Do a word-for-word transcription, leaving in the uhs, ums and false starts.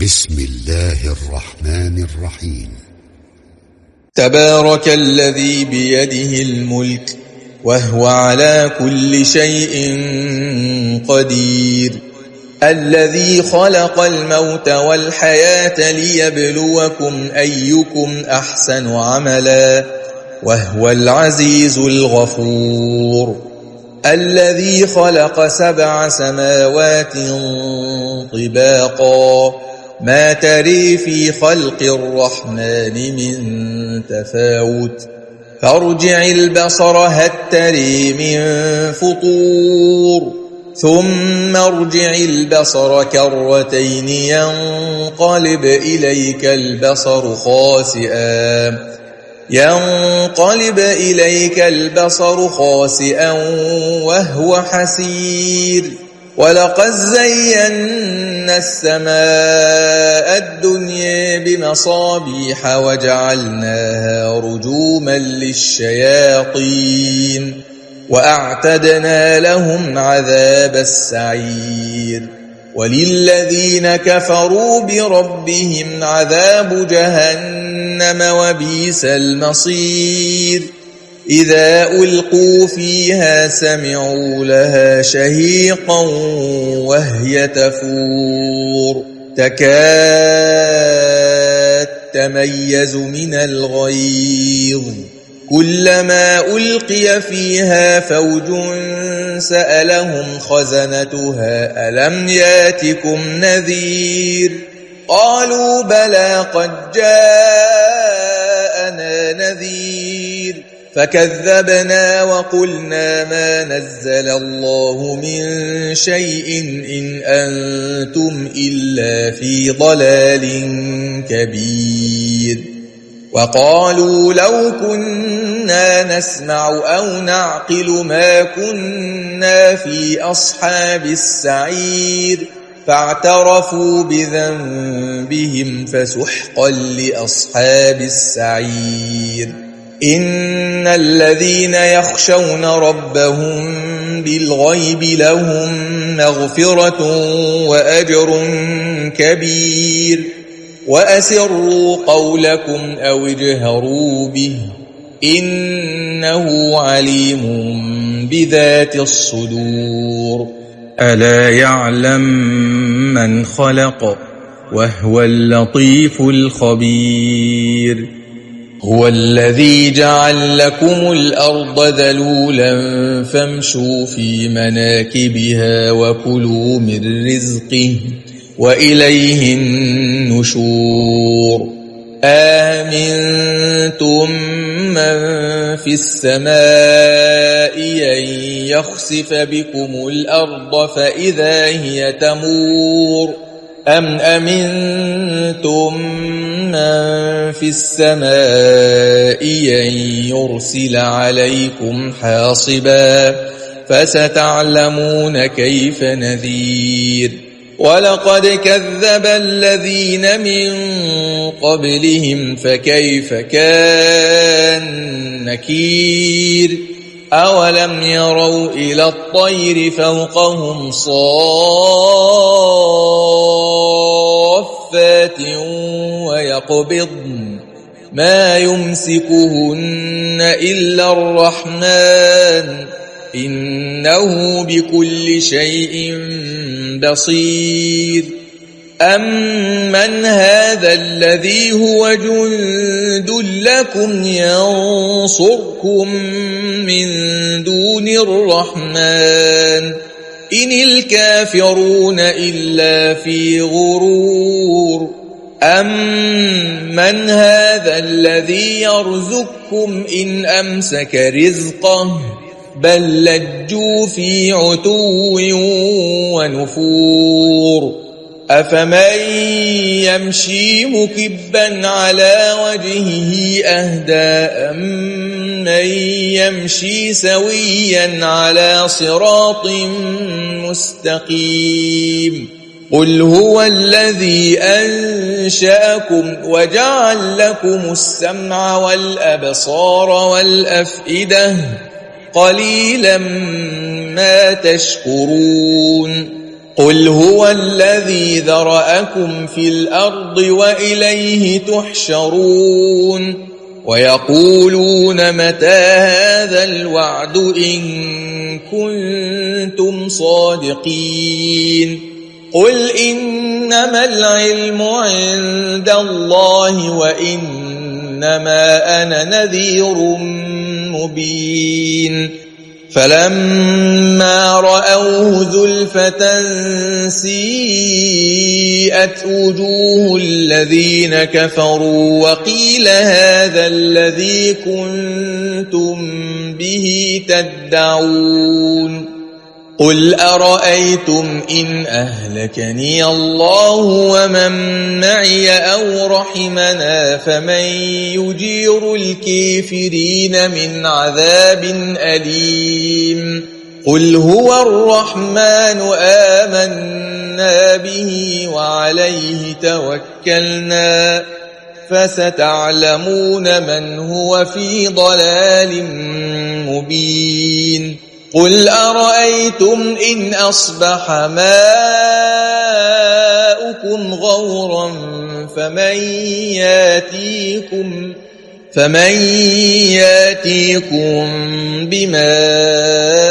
بسم الله الرحمن الرحيم. تبارك الذي بيده الملك وهو على كل شيء قدير، الذي خلق الموت والحياة ليبلوكم أيكم أحسن عملا وهو العزيز الغفور، الذي خلق سبع سماوات طباقا ما تري في خلق الرحمن من تفاوت، فارجع البصر هل تري من فطور، ثم ارجع البصر كرتين ينقلب إليك البصر خاسئا ينقلب إليك البصر خاسئا وهو حسير، ولقد زينا السماء الدنيا بمصابيح وجعلناها رجوما للشياطين وأعتدنا لهم عذاب السعير، وللذين كفروا بربهم عذاب جهنم وبئس المصير، إذا ألقوا فيها سمعوا لها شهيقا وهي تفور تكاد تميز من الغيظ، كلما ألقي فيها فوج سألهم خزنتها ألم ياتكم نذير، قالوا بلى قد جاءنا نذير، فكذبنا وقلنا ما نزل الله من شيء إن أنتم إلا في ضلال كبير، وقالوا لو كنا نسمع أو نعقل ما كنا في أصحاب السعير، فاعترفوا بذنبهم فسحقا لأصحاب السعير، إن الذين يخشون ربهم بالغيب لهم مغفرة وأجر كبير، وأسروا قولكم أو اجهروا به إنه عليم بذات الصدور، ألا يعلم من خلق وهو اللطيف الخبير، هو الذي جعل لكم الأرض ذلولا فامشوا في مناكبها وكلوا من رزقه وإليه النشور، آمنتم من في السماء أن يخسف بكم الأرض فإذا هي تمور، أم أمنتم من في السماء أن يرسل عليكم حاصبا فستعلمون كيف نذير، ولقد كذب الذين من قبلهم فكيف كان نكير، أولم يروا إلى الطير فوقهم صافات ويقبضن ما يمسكهن إلا الرحمن إنه بكل شيء بصير، أمن هذا الذي هو جند لكم ينصركم من دون الرحمن إن الكافرون إلا في غرور، أمن هذا الذي يرزقكم إن أمسك رزقه بل لجوا في عتو ونفور، أفمن يمشي مكبا على وجهه أهدى أمن يمشي سويا على صراط مستقيم، قل هو الذي أنشأكم وجعل لكم السمع والأبصار والأفئدة قليلا ما تشكرون، قل هو الذي ذرأكم في الأرض وإليه تحشرون ويقولون متى هذا الوعد إن كنتم صادقين قل إنما العلم عند الله وإنما أنا نذير مبين فلما رأوه زلفة سيئت وجوه الذين كفروا وقيل هذا الذي كنتم به تدعون قل أرأيتم إن أهلكني الله ومن معي أو رحمنا فمن يجير الكافرين من عذاب أليم قل هو الرحمن آمنا به وعليه توكلنا فستعلمون من هو في ضلال مبين قل أرأيتم إن أصبح ماؤكم غورا فمن ياتيكم فمن ياتيكم بماء